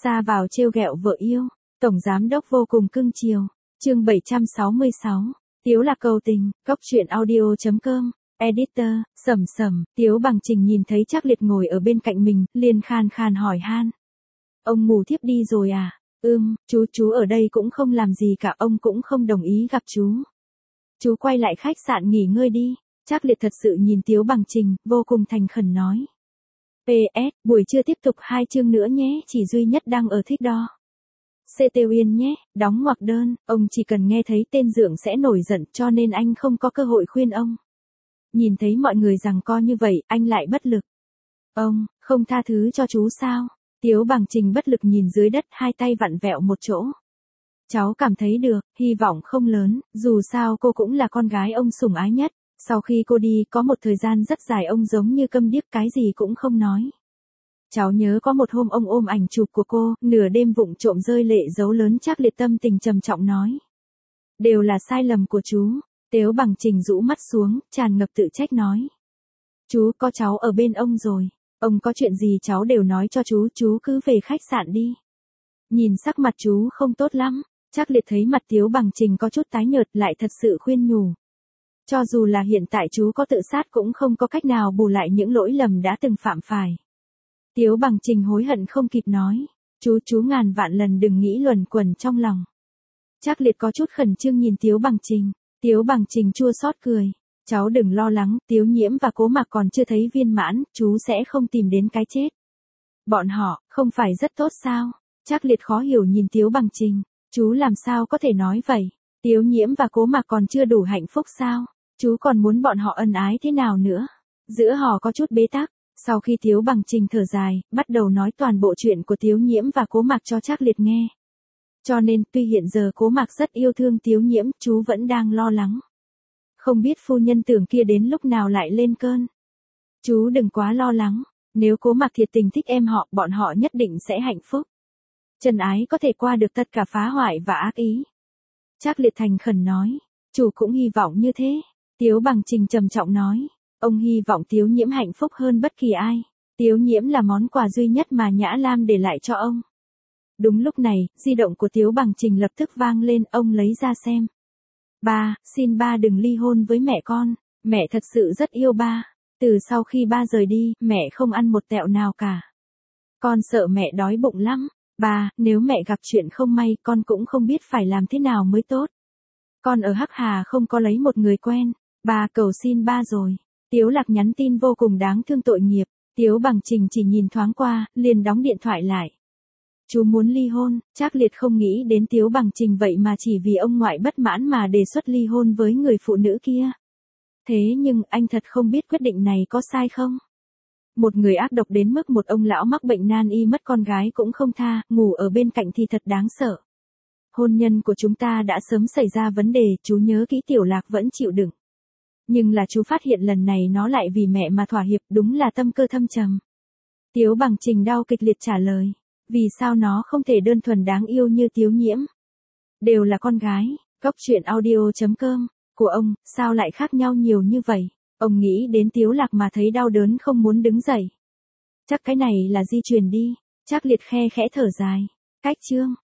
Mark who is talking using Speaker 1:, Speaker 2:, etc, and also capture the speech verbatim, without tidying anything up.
Speaker 1: Ra vào trêu ghẹo vợ yêu, tổng giám đốc vô cùng cưng chiều. Chương bảy trăm sáu mươi sáu, Tiếu Lạc cầu tình, cốc truyện audio chấm com, editor, Sầm Sầm. Tiếu Bằng Trình nhìn thấy Trác Liệt ngồi ở bên cạnh mình, liền khan khan hỏi han. Ông ngủ thiếp đi rồi à? Ừm, chú chú ở đây cũng không làm gì cả, ông cũng không đồng ý gặp chú. Chú quay lại khách sạn nghỉ ngơi đi. Trác Liệt thật sự nhìn Tiếu Bằng Trình, vô cùng thành khẩn nói. pê ét, buổi trưa tiếp tục hai chương nữa nhé, chỉ duy nhất đang ở Thích Đo. xê tê Uyên nhé, đóng ngoặc đơn, ông chỉ cần nghe thấy tên Dượng sẽ nổi giận cho nên anh không có cơ hội khuyên ông. Nhìn thấy mọi người giằng co như vậy, anh lại bất lực. Ông, không tha thứ cho chú sao? Tiếu Bằng Trình bất lực nhìn dưới đất, hai tay vặn vẹo một chỗ. Cháu cảm thấy được, hy vọng không lớn, dù sao cô cũng là con gái ông sủng ái nhất. Sau khi cô đi, có một thời gian rất dài ông giống như câm điếc, cái gì cũng không nói. Cháu nhớ có một hôm ông ôm ảnh chụp của cô, nửa đêm vụng trộm rơi lệ dấu lớn. Trác Liệt tâm tình trầm trọng nói. Đều là sai lầm của chú. Tiếu Bằng Trình rũ mắt xuống, tràn ngập tự trách nói. Chú, có cháu ở bên ông rồi. Ông có chuyện gì cháu đều nói cho chú, chú cứ về khách sạn đi. Nhìn sắc mặt chú không tốt lắm. Trác Liệt thấy mặt Tiếu Bằng Trình có chút tái nhợt, lại thật sự khuyên nhủ. Cho dù là hiện tại chú có tự sát cũng không có cách nào bù lại những lỗi lầm đã từng phạm phải. Tiếu Bằng Trình hối hận không kịp nói. Chú chú ngàn vạn lần đừng nghĩ luẩn quẩn trong lòng. Trác Liệt có chút khẩn trương nhìn Tiếu Bằng Trình. Tiếu Bằng Trình chua xót cười. Cháu đừng lo lắng, Tiếu Nhiễm và Cố Mạc còn chưa thấy viên mãn, chú sẽ không tìm đến cái chết. Bọn họ, không phải rất tốt sao? Trác Liệt khó hiểu nhìn Tiếu Bằng Trình. Chú làm sao có thể nói vậy? Tiếu Nhiễm và Cố Mạc còn chưa đủ hạnh phúc sao? Chú còn muốn bọn họ ân ái thế nào nữa? Giữa họ có chút bế tắc. Sau khi Tiếu Bằng Trình thở dài, bắt đầu nói toàn bộ chuyện của Tiếu Nhiễm và Cố Mạc cho Trác Liệt nghe. Cho nên, tuy hiện giờ Cố Mạc rất yêu thương Tiếu Nhiễm, chú vẫn đang lo lắng. Không biết phu nhân tưởng kia đến lúc nào lại lên cơn. Chú đừng quá lo lắng, nếu Cố Mạc thiệt tình thích em họ, bọn họ nhất định sẽ hạnh phúc. Trần ái có thể qua được tất cả phá hoại và ác ý. Trác Liệt thành khẩn nói, chủ cũng hy vọng như thế. Tiếu Bằng Trình trầm trọng nói, ông hy vọng Tiếu Nhiễm hạnh phúc hơn bất kỳ ai. Tiếu Nhiễm là món quà duy nhất mà Nhã Lam để lại cho ông. Đúng lúc này, di động của Tiếu Bằng Trình lập tức vang lên, ông lấy ra xem. Ba, xin ba đừng ly hôn với mẹ con, mẹ thật sự rất yêu ba. Từ sau khi ba rời đi, mẹ không ăn một tẹo nào cả. Con sợ mẹ đói bụng lắm. Ba, nếu mẹ gặp chuyện không may, con cũng không biết phải làm thế nào mới tốt. Con ở Hắc Hà không có lấy một người quen. Ba cầu xin ba rồi. Tiếu Lạc nhắn tin vô cùng đáng thương tội nghiệp. Tiếu Bằng Trình chỉ nhìn thoáng qua, liền đóng điện thoại lại. Chú muốn ly hôn. Trác Liệt không nghĩ đến Tiếu Bằng Trình vậy mà chỉ vì ông ngoại bất mãn mà đề xuất ly hôn với người phụ nữ kia. Thế nhưng anh thật không biết quyết định này có sai không? Một người ác độc đến mức một ông lão mắc bệnh nan y mất con gái cũng không tha, ngủ ở bên cạnh thì thật đáng sợ. Hôn nhân của chúng ta đã sớm xảy ra vấn đề, chú nhớ kỹ. Tiểu Lạc vẫn chịu đựng. Nhưng là chú phát hiện lần này nó lại vì mẹ mà thỏa hiệp, đúng là tâm cơ thâm trầm. Tiếu Bằng Trình đau kịch liệt trả lời. Vì sao nó không thể đơn thuần đáng yêu như Tiếu Nhiễm? Đều là con gái. Cốc truyện audio chấm com. Của ông, sao lại khác nhau nhiều như vậy? Ông nghĩ đến Tiếu Lạc mà thấy đau đớn không muốn đứng dậy. Chắc cái này là di truyền đi. Trác Liệt khe khẽ thở dài. Cách chương.